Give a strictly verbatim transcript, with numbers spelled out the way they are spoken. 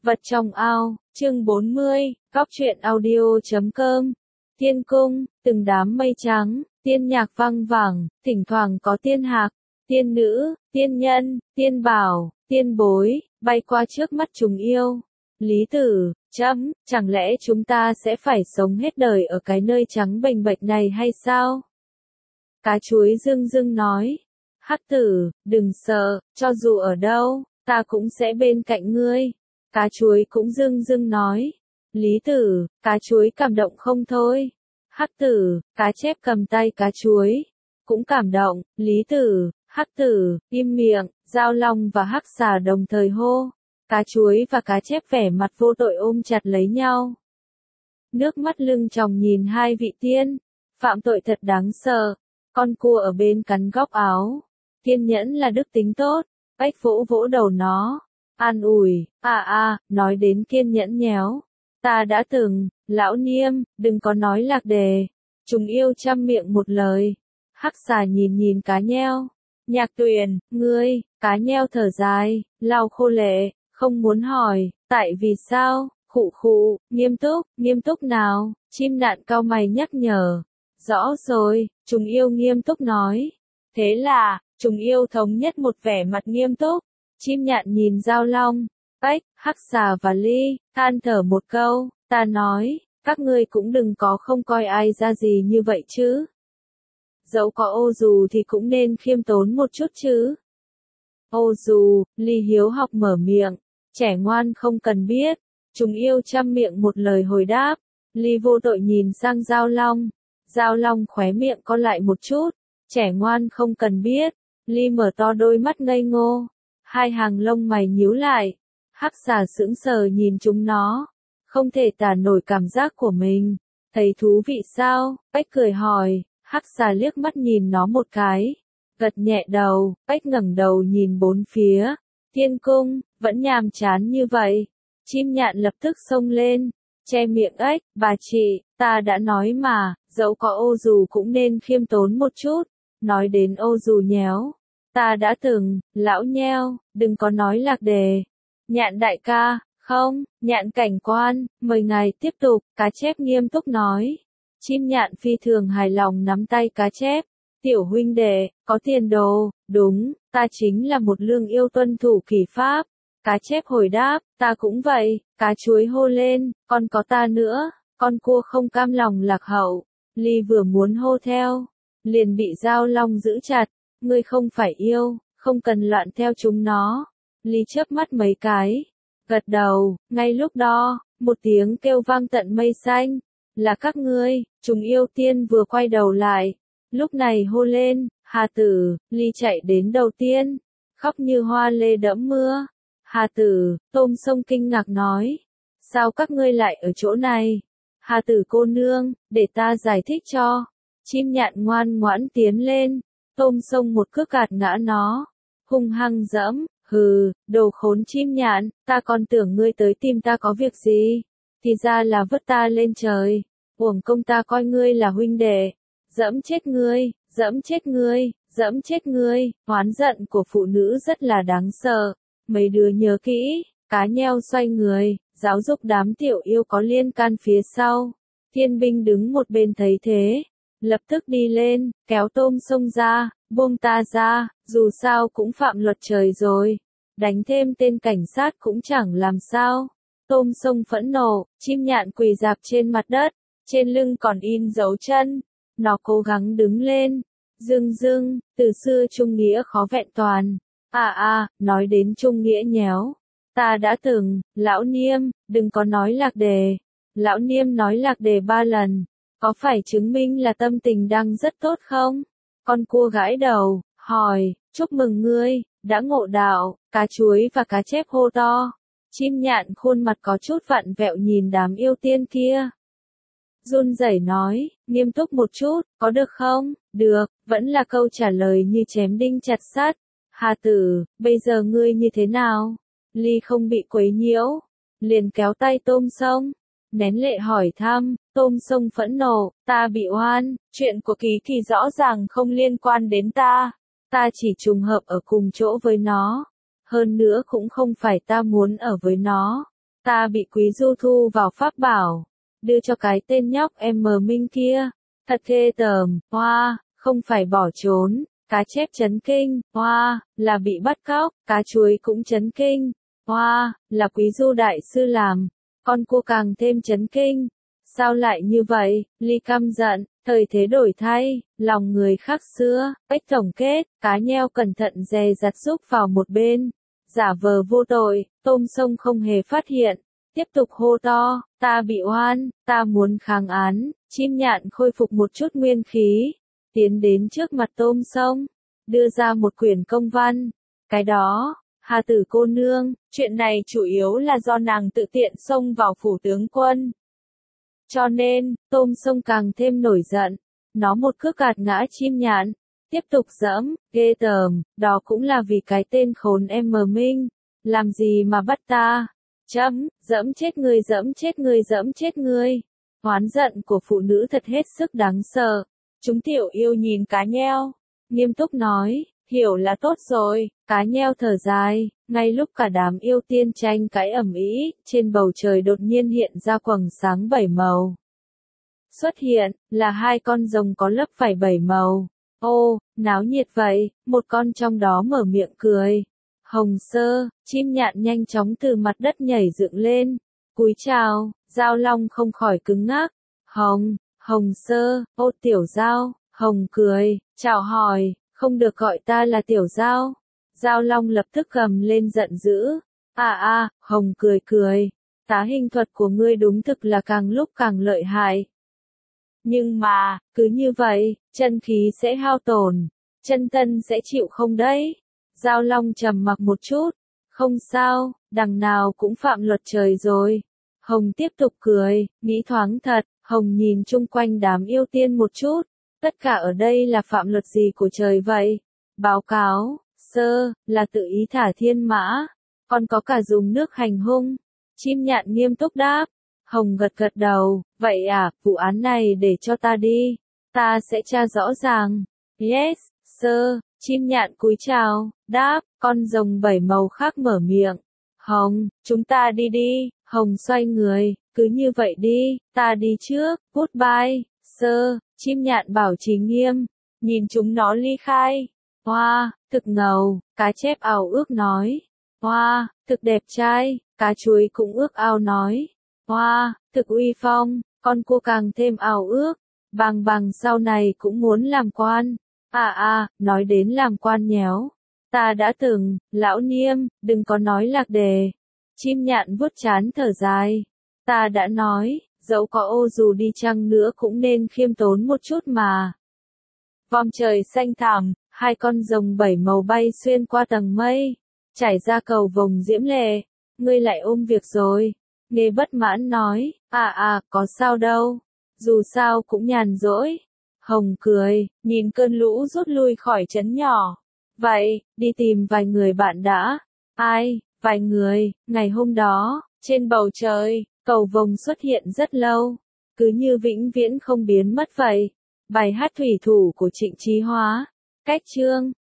Vật trong ao, chương bốn mươi, góc truyện audio chấm com. Tiên cung, từng đám mây trắng, tiên nhạc vang vẳng, thỉnh thoảng có tiên hạc, tiên nữ, tiên nhân, tiên bảo, tiên bối, bay qua trước mắt chúng yêu. Lý Tử, chấm, chẳng lẽ chúng ta sẽ phải sống hết đời ở cái nơi trắng bềnh bệch này hay sao? Cá chuối dưng dưng nói, Hắc Tử, đừng sợ, cho dù ở đâu, ta cũng sẽ bên cạnh ngươi. Cá chuối cũng dưng dưng nói, Lý Tử, cá chuối cảm động không thôi. Hắc Tử, cá chép cầm tay cá chuối, cũng cảm động. Lý Tử, Hắc Tử, im miệng. Giao Long và Hắc Xà đồng thời hô. Cá chuối và cá chép vẻ mặt vô tội ôm chặt lấy nhau. Nước mắt lưng tròng nhìn hai vị tiên, phạm tội thật đáng sợ. Con cua ở bên cắn góc áo, kiên nhẫn là đức tính tốt. Ếch vỗ vỗ đầu nó, an ủi, à à, nói đến kiên nhẫn nhéo. Ta đã từng, lão Niêm, đừng có nói lạc đề. Chúng yêu trăm miệng một lời. Hắc Xà nhìn nhìn cá nheo. Nhạc Tuyền, ngươi, cá nheo thở dài, lau khô lệ, không muốn hỏi, tại vì sao, khụ khụ, nghiêm túc, nghiêm túc nào, chim nạn cau mày nhắc nhở. Rõ rồi, chúng yêu nghiêm túc nói. Thế là, chúng yêu thống nhất một vẻ mặt nghiêm túc. Chim nhạn nhìn Giao Long, Ếch, Hắc Xà và Ly, than thở một câu, ta nói, các ngươi cũng đừng có không coi ai ra gì như vậy chứ. Dẫu có ô dù thì cũng nên khiêm tốn một chút chứ. Ô dù, Ly hiếu học mở miệng, trẻ ngoan không cần biết. Chúng yêu trăm miệng một lời hồi đáp. Ly vô tội nhìn sang Giao Long. Giao Long khóe miệng co lại một chút. Trẻ ngoan không cần biết. Ly mở to đôi mắt ngây ngô. Hai hàng lông mày nhíu lại. Hắc Xà sững sờ nhìn chúng nó. Không thể tả nổi cảm giác của mình. Thấy thú vị sao? Ếch cười hỏi. Hắc Xà liếc mắt nhìn nó một cái. Gật nhẹ đầu. Ếch ngẩng đầu nhìn bốn phía. Tiên cung, vẫn nhàm chán như vậy. Chim nhạn lập tức xông lên. Che miệng ếch. Bà chị, ta đã nói mà. Dẫu có ô dù cũng nên khiêm tốn một chút. Nói đến ô dù nhéo. Ta đã từng, lão nheo, đừng có nói lạc đề. Nhạn đại ca, không, nhạn cảnh quan, mời ngài tiếp tục, cá chép nghiêm túc nói. Chim nhạn phi thường hài lòng nắm tay cá chép. Tiểu huynh đệ, có tiền đồ, đúng, ta chính là một lương yêu tuân thủ kỷ pháp. Cá chép hồi đáp, ta cũng vậy, cá chuối hô lên, còn có ta nữa, con cua không cam lòng lạc hậu. Ly vừa muốn hô theo, liền bị Giao Long giữ chặt. Ngươi không phải yêu, không cần loạn theo chúng nó. Ly chớp mắt mấy cái, gật đầu. Ngay lúc đó, một tiếng kêu vang tận mây xanh. Là các ngươi. Chúng yêu tiên vừa quay đầu lại, lúc này hô lên, Hà Tử. Ly chạy đến đầu tiên, khóc như hoa lê đẫm mưa. Hà Tử, Tôm Sông kinh ngạc nói, sao các ngươi lại ở chỗ này? Hà Tử cô nương, để ta giải thích cho. Chim nhạn ngoan ngoãn tiến lên. Tôm Sông một cước gạt ngã nó, hung hăng dẫm. Hừ, đồ khốn chim nhạn, ta còn tưởng ngươi tới tìm ta có việc gì, thì ra là vứt ta lên trời. Uổng công ta coi ngươi là huynh đệ. Dẫm chết ngươi, dẫm chết ngươi, dẫm chết ngươi. Oán giận của phụ nữ rất là đáng sợ. Mấy đứa nhớ kỹ. Cá nheo xoay người, giáo dục đám tiểu yêu có liên can phía sau. Thiên binh đứng một bên thấy thế, lập tức đi lên, kéo Tôm Sông ra, buông ta ra, dù sao cũng phạm luật trời rồi. Đánh thêm tên cảnh sát cũng chẳng làm sao. Tôm Sông phẫn nộ, chim nhạn quỳ rạp trên mặt đất, trên lưng còn in dấu chân. Nó cố gắng đứng lên. Dưng dưng, từ xưa trung nghĩa khó vẹn toàn. À à, nói đến trung nghĩa nhéo. Ta đã từng, lão Niêm, đừng có nói lạc đề. Lão Niêm nói lạc đề ba lần. Có phải chứng minh là tâm tình đang rất tốt không? Con cua gãi đầu, hỏi, chúc mừng ngươi, đã ngộ đạo. Cá chuối và cá chép hô to. Chim nhạn khuôn mặt có chút vặn vẹo nhìn đám yêu tiên kia. Run rẩy nói, nghiêm túc một chút, có được không? Được, vẫn là câu trả lời như chém đinh chặt sắt. Hà Tử, bây giờ ngươi như thế nào? Ly không bị quấy nhiễu, liền kéo tay Tôm Sông, nén lệ hỏi thăm. Tôm Sông phẫn nộ, ta bị oan, chuyện của Kỳ Kỳ rõ ràng không liên quan đến ta. Ta chỉ trùng hợp ở cùng chỗ với nó. Hơn nữa cũng không phải ta muốn ở với nó. ta bị Quý Du thu vào pháp bảo, đưa cho cái tên nhóc em mờ Minh kia. Thật ghê tởm, hoa, không phải bỏ trốn, cá chép chấn kinh, hoa, là bị bắt cóc, cá chuối cũng chấn kinh, hoa, là Quý Du đại sư làm, con cua càng thêm chấn kinh. Sao lại như vậy, Ly căm giận, thời thế đổi thay, lòng người khác xưa, cách tổng kết, cá nheo cẩn thận dè dặt rúc vào một bên, giả vờ vô tội, tôm sông không hề phát hiện, tiếp tục hô to, ta bị oan, ta muốn kháng án, chim nhạn khôi phục một chút nguyên khí, tiến đến trước mặt tôm sông, đưa ra một quyển công văn, cái đó, Hà Tử cô nương, chuyện này chủ yếu là do nàng tự tiện xông vào phủ tướng quân. Cho nên, tôm sông càng thêm nổi giận, nó một cước gạt ngã chim nhạn, tiếp tục giẫm, ghê tởm, đó cũng là vì cái tên khốn em mờ Minh, làm gì mà bắt ta, chấm, giẫm chết ngươi giẫm chết ngươi giẫm chết ngươi, oán giận của phụ nữ thật hết sức đáng sợ, chúng tiểu yêu nhìn cá nheo, nghiêm túc nói, hiểu là tốt rồi, cá nheo thở dài, ngay lúc cả đám yêu tiên tranh cãi ầm ĩ, trên bầu trời đột nhiên hiện ra quầng sáng bảy màu. Xuất hiện, là hai con rồng có lớp vảy bảy màu. Ô, náo nhiệt vậy, một con trong đó mở miệng cười. Hồng Sơ, chim nhạn nhanh chóng từ mặt đất nhảy dựng lên. Cúi chào, Giao Long không khỏi cứng ngắc. Hồng, Hồng Sơ, ô tiểu Giao, Hồng cười, chào hỏi, không được gọi ta là tiểu Giao. Giao Long lập tức gầm lên giận dữ. À à, Hồng cười cười, tá hình thuật của ngươi đúng thực là càng lúc càng lợi hại. Nhưng mà, cứ như vậy, chân khí sẽ hao tổn, chân tân sẽ chịu không đấy? Giao Long trầm mặc một chút, không sao, đằng nào cũng phạm luật trời rồi. Hồng tiếp tục cười, nghĩ thoáng thật, Hồng nhìn chung quanh đám yêu tiên một chút, tất cả ở đây là phạm luật gì của trời vậy? Báo cáo, sơ, là tự ý thả thiên mã, còn có cả dùng nước hành hung. Chim nhạn nghiêm túc đáp. Hồng gật gật đầu, vậy à, vụ án này để cho ta đi, ta sẽ tra rõ ràng. Yes, sir, chim nhạn cúi chào, đáp, con rồng bảy màu khác mở miệng. Hồng, chúng ta đi đi, Hồng xoay người, cứ như vậy đi, ta đi trước, goodbye, sir, chim nhạn bảo trì nghiêm, nhìn chúng nó ly khai. Hoa, wow, thực ngầu, cá chép ảo ước nói. Hoa, wow, thực đẹp trai, cá chuối cũng ước ao nói. Hoa, wow, thực uy phong, con cua càng thêm ảo ước, bằng bằng sau này cũng muốn làm quan. À à, nói đến làm quan nhéo. Ta đã từng, lão Niêm, đừng có nói lạc đề. Chim nhạn vuốt trán thở dài. Ta đã nói, dẫu có ô dù đi chăng nữa cũng nên khiêm tốn một chút mà. Vòm trời xanh thẳm, hai con rồng bảy màu bay xuyên qua tầng mây, trải ra cầu vồng diễm lệ. Ngươi lại ôm việc rồi. Nghe bất mãn nói, à à, có sao đâu, dù sao cũng nhàn rỗi. Hồng cười, nhìn cơn lũ rút lui khỏi trấn nhỏ. Vậy, đi tìm vài người bạn đã. Ai, vài người, ngày hôm đó, trên bầu trời, cầu vồng xuất hiện rất lâu, cứ như vĩnh viễn không biến mất vậy. Bài hát thủy thủ của Trịnh Chí Hóa, cách chương.